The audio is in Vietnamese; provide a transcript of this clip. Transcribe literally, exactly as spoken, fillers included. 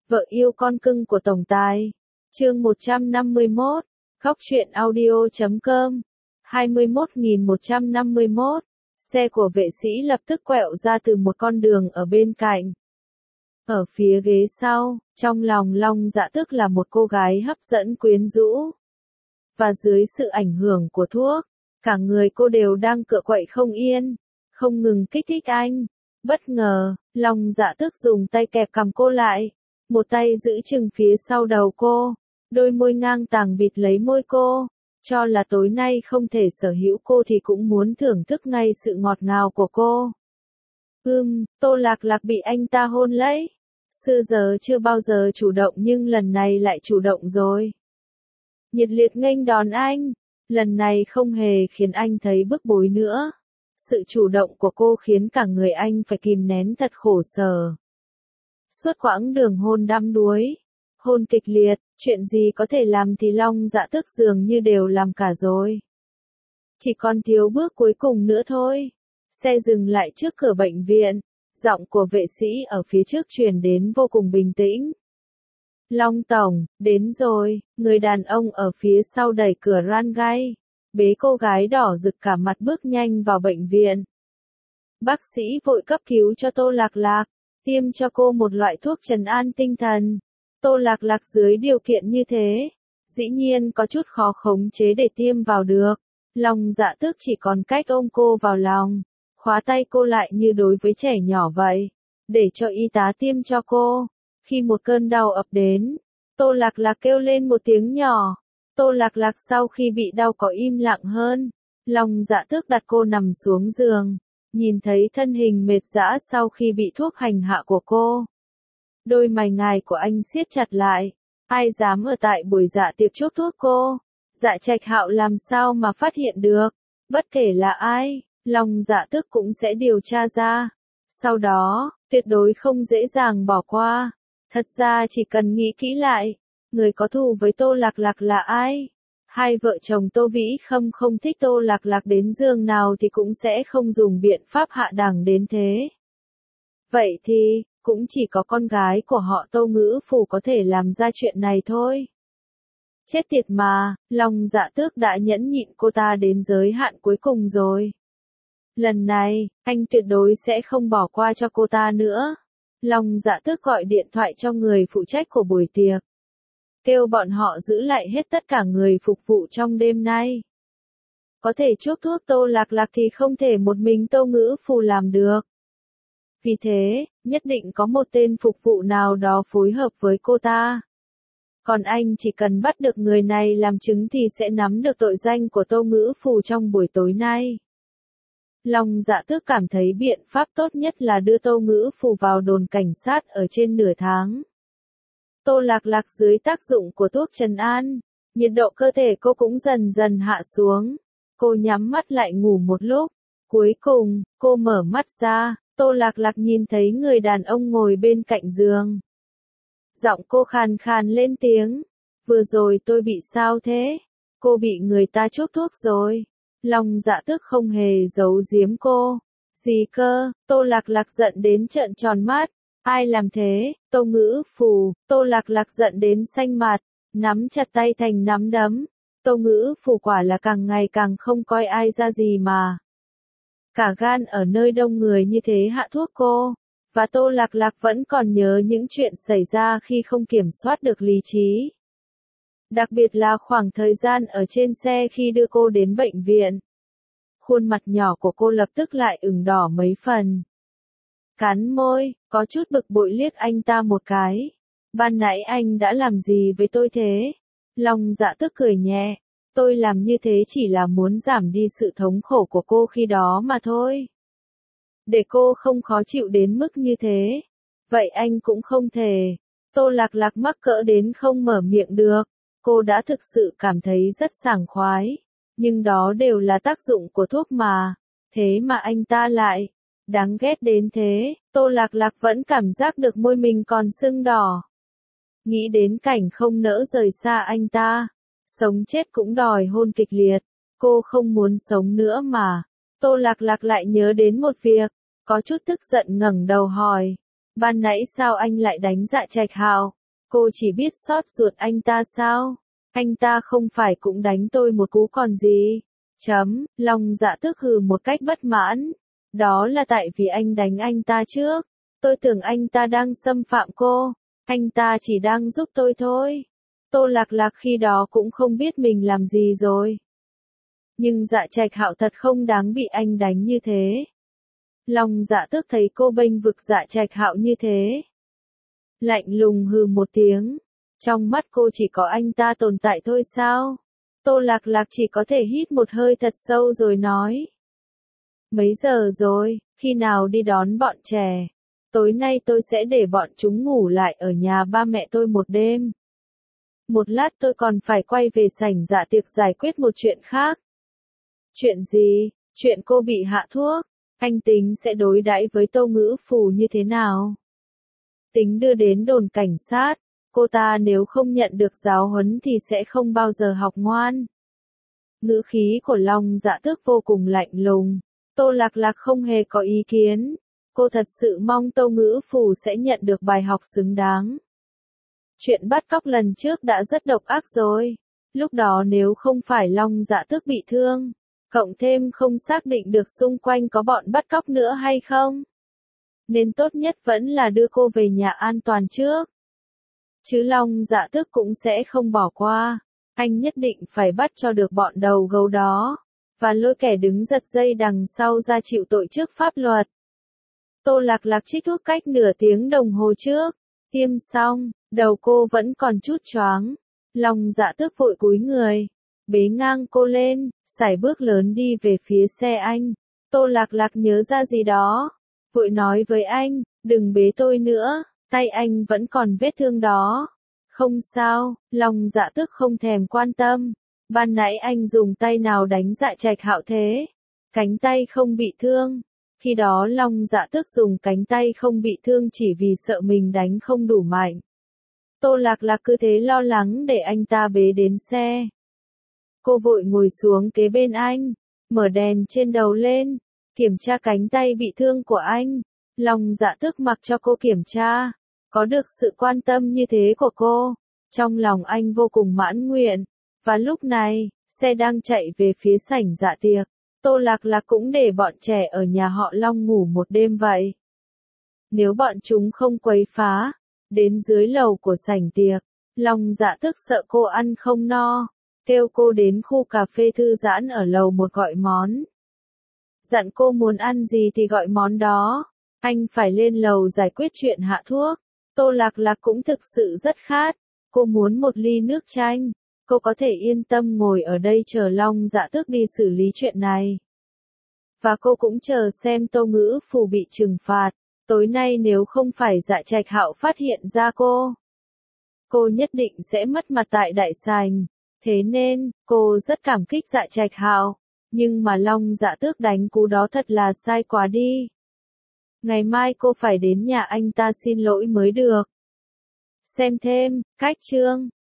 Vợ yêu con cưng của tổng tài. Chương một trăm năm mươi mốt. Góc truyện audio chấm com. hai mươi mốt nghìn một trăm năm mươi mốt. Xe của vệ sĩ lập tức quẹo ra từ một con đường ở bên cạnh. Ở phía ghế sau, trong lòng Long Dạ Tước là một cô gái hấp dẫn quyến rũ. Và dưới sự ảnh hưởng của thuốc, cả người cô đều đang cựa quậy không yên, không ngừng kích thích anh. Bất ngờ, Long Dạ Tước dùng tay kẹp cằm cô lại, một tay giữ chừng phía sau đầu cô, đôi môi ngang tàng bịt lấy môi cô, cho là tối nay không thể sở hữu cô thì cũng muốn thưởng thức ngay sự ngọt ngào của cô. Ừm, Tô Lạc Lạc bị anh ta hôn lấy. Xưa giờ chưa bao giờ chủ động nhưng lần này lại chủ động rồi. Nhiệt liệt nghênh đón anh, lần này không hề khiến anh thấy bức bối nữa. Sự chủ động của cô khiến cả người anh phải kìm nén thật khổ sở. Suốt quãng đường hôn đắm đuối, hôn kịch liệt, chuyện gì có thể làm thì Long Dạ Tước dường như đều làm cả rồi. Chỉ còn thiếu bước cuối cùng nữa thôi. Xe dừng lại trước cửa bệnh viện, giọng của vệ sĩ ở phía trước truyền đến vô cùng bình tĩnh. Long tổng, đến rồi. Người đàn ông ở phía sau đẩy cửa ran gai, bế cô gái đỏ rực cả mặt bước nhanh vào bệnh viện. Bác sĩ vội cấp cứu cho Tô Lạc Lạc, tiêm cho cô một loại thuốc trấn an tinh thần. Tô Lạc Lạc dưới điều kiện như thế, dĩ nhiên có chút khó khống chế để tiêm vào được. Long Dạ Tước chỉ còn cách ôm cô vào lòng, khóa tay cô lại như đối với trẻ nhỏ vậy, để cho y tá tiêm cho cô. Khi một cơn đau ập đến, Tô Lạc Lạc kêu lên một tiếng nhỏ. Tô Lạc Lạc sau khi bị đau có im lặng hơn. Long Dạ Tước đặt cô nằm xuống giường, nhìn thấy thân hình mệt rã sau khi bị thuốc hành hạ của cô. Đôi mày ngài của anh siết chặt lại. Ai dám ở tại buổi dạ tiệc chuốc thuốc cô? Dạ Trạch Hạo làm sao mà phát hiện được? Bất kể là ai, Long Dạ Tước cũng sẽ điều tra ra. Sau đó, tuyệt đối không dễ dàng bỏ qua. Thật ra chỉ cần nghĩ kỹ lại, người có thù với Tô Lạc Lạc là ai? Hai vợ chồng Tô Vĩ Khâm không thích Tô Lạc Lạc đến giường nào thì cũng sẽ không dùng biện pháp hạ đẳng đến thế. Vậy thì, cũng chỉ có con gái của họ Tô Ngữ Phủ có thể làm ra chuyện này thôi. Chết tiệt mà, Long Dạ Tước đã nhẫn nhịn cô ta đến giới hạn cuối cùng rồi. Lần này, anh tuyệt đối sẽ không bỏ qua cho cô ta nữa. Long Dạ Tước gọi điện thoại cho người phụ trách của buổi tiệc, kêu bọn họ giữ lại hết tất cả người phục vụ trong đêm nay. Có thể chuốc thuốc Tô Lạc Lạc thì không thể một mình Tô Ngữ Phủ làm được. Vì thế, nhất định có một tên phục vụ nào đó phối hợp với cô ta. Còn anh chỉ cần bắt được người này làm chứng thì sẽ nắm được tội danh của Tô Ngữ Phủ trong buổi tối nay. Long Dạ Tước cảm thấy biện pháp tốt nhất là đưa Tô Ngữ Phủ vào đồn cảnh sát ở trên nửa tháng. Tô Lạc Lạc dưới tác dụng của thuốc trấn an, nhiệt độ cơ thể cô cũng dần dần hạ xuống. Cô nhắm mắt lại ngủ một lúc. Cuối cùng, cô mở mắt ra, Tô Lạc Lạc nhìn thấy người đàn ông ngồi bên cạnh giường. Giọng cô khàn khàn lên tiếng. Vừa rồi tôi bị sao thế? Cô bị người ta chuốc thuốc rồi. Long Dạ Tước không hề giấu giếm cô. Gì cơ? Tô Lạc Lạc giận đến trợn tròn mắt. Ai làm thế? Tô Ngữ Phủ. Tô Lạc Lạc giận đến xanh mặt, nắm chặt tay thành nắm đấm. Tô Ngữ Phủ quả là càng ngày càng không coi ai ra gì mà. Cả gan ở nơi đông người như thế hạ thuốc cô. Và Tô Lạc Lạc vẫn còn nhớ những chuyện xảy ra khi không kiểm soát được lý trí. Đặc biệt là khoảng thời gian ở trên xe khi đưa cô đến bệnh viện. Khuôn mặt nhỏ của cô lập tức lại ửng đỏ mấy phần. Cắn môi, có chút bực bội liếc anh ta một cái. Ban nãy anh đã làm gì với tôi thế? Long Dạ Tước cười nhẹ. Tôi làm như thế chỉ là muốn giảm đi sự thống khổ của cô khi đó mà thôi. Để cô không khó chịu đến mức như thế. Vậy anh cũng không thể. Tô Lạc Lạc mắc cỡ đến không mở miệng được. Cô đã thực sự cảm thấy rất sảng khoái. Nhưng đó đều là tác dụng của thuốc mà. Thế mà anh ta lại đáng ghét đến thế. Tô Lạc Lạc vẫn cảm giác được môi mình còn sưng đỏ. Nghĩ đến cảnh không nỡ rời xa anh ta. Sống chết cũng đòi hôn kịch liệt. Cô không muốn sống nữa mà. Tô Lạc Lạc lại nhớ đến một việc. Có chút tức giận ngẩng đầu hỏi. Ban nãy sao anh lại đánh Dạ Trạch Hạo? Cô chỉ biết xót ruột anh ta sao? Anh ta không phải cũng đánh tôi một cú còn gì? Chấm, Long Dạ Tước hừ một cách bất mãn. Đó là tại vì anh đánh anh ta trước. Tôi tưởng anh ta đang xâm phạm cô. Anh ta chỉ đang giúp tôi thôi. Tô Lạc Lạc khi đó cũng không biết mình làm gì rồi. Nhưng Dạ Trạch Hạo thật không đáng bị anh đánh như thế. Long Dạ Tước thấy cô bênh vực Dạ Trạch Hạo như thế. Lạnh lùng hừ một tiếng. Trong mắt cô chỉ có anh ta tồn tại thôi sao? Tô Lạc Lạc chỉ có thể hít một hơi thật sâu rồi nói. Mấy giờ rồi, khi nào đi đón bọn trẻ? Tối nay tôi sẽ để bọn chúng ngủ lại ở nhà ba mẹ tôi một đêm. Một lát tôi còn phải quay về sảnh dạ tiệc giải quyết một chuyện khác. Chuyện gì? Chuyện cô bị hạ thuốc. Anh tính sẽ đối đãi với Tô Ngữ Phù như thế nào? Tính đưa đến đồn cảnh sát. Cô ta nếu không nhận được giáo huấn thì sẽ không bao giờ học ngoan. Ngữ khí của Long Dạ Tước vô cùng lạnh lùng. Tô Lạc Lạc không hề có ý kiến. Cô thật sự mong Tô Ngữ Phù sẽ nhận được bài học xứng đáng. Chuyện bắt cóc lần trước đã rất độc ác rồi. Lúc đó nếu không phải Long Dạ Tước bị thương, cộng thêm không xác định được xung quanh có bọn bắt cóc nữa hay không, nên tốt nhất vẫn là đưa cô về nhà an toàn trước. Chứ Long Dạ Tước cũng sẽ không bỏ qua. Anh nhất định phải bắt cho được bọn đầu gấu đó, và lôi kẻ đứng giật dây đằng sau ra chịu tội trước pháp luật. Tô Lạc Lạc trích thuốc cách nửa tiếng đồng hồ trước. Tiêm xong, đầu cô vẫn còn chút choáng. Long Dạ Tước vội cúi người, bế ngang cô lên, sải bước lớn đi về phía xe anh. Tô Lạc Lạc nhớ ra gì đó, vội nói với anh, đừng bế tôi nữa, tay anh vẫn còn vết thương đó. Không sao, Long Dạ Tước không thèm quan tâm. Ban nãy anh dùng tay nào đánh Dạ Trạch Hạo thế? Cánh tay không bị thương. Khi đó Long Dạ Tước dùng cánh tay không bị thương chỉ vì sợ mình đánh không đủ mạnh. Tô Lạc Lạc cứ thế lo lắng để anh ta bế đến xe. Cô vội ngồi xuống kế bên anh, mở đèn trên đầu lên, kiểm tra cánh tay bị thương của anh. Long Dạ Tước mặc cho cô kiểm tra. Có được sự quan tâm như thế của cô, trong lòng anh vô cùng mãn nguyện. Và lúc này, xe đang chạy về phía sảnh dạ tiệc. Tô Lạc Lạc cũng để bọn trẻ ở nhà họ Long ngủ một đêm vậy. Nếu bọn chúng không quấy phá, đến dưới lầu của sảnh tiệc, Long Dạ Tước sợ cô ăn không no, kêu cô đến khu cà phê thư giãn ở lầu một gọi món. Dặn cô muốn ăn gì thì gọi món đó, anh phải lên lầu giải quyết chuyện hạ thuốc. Tô Lạc Lạc cũng thực sự rất khát, cô muốn một ly nước chanh, cô có thể yên tâm ngồi ở đây chờ Long Dạ Tước đi xử lý chuyện này. Và cô cũng chờ xem Tô Ngữ Phù bị trừng phạt, tối nay nếu không phải Dạ Trạch Hạo phát hiện ra cô. Cô nhất định sẽ mất mặt tại đại sảnh, thế nên, cô rất cảm kích Dạ Trạch Hạo, nhưng mà Long Dạ Tước đánh cú đó thật là sai quá đi. Ngày mai cô phải đến nhà anh ta xin lỗi mới được. Xem thêm, cách chương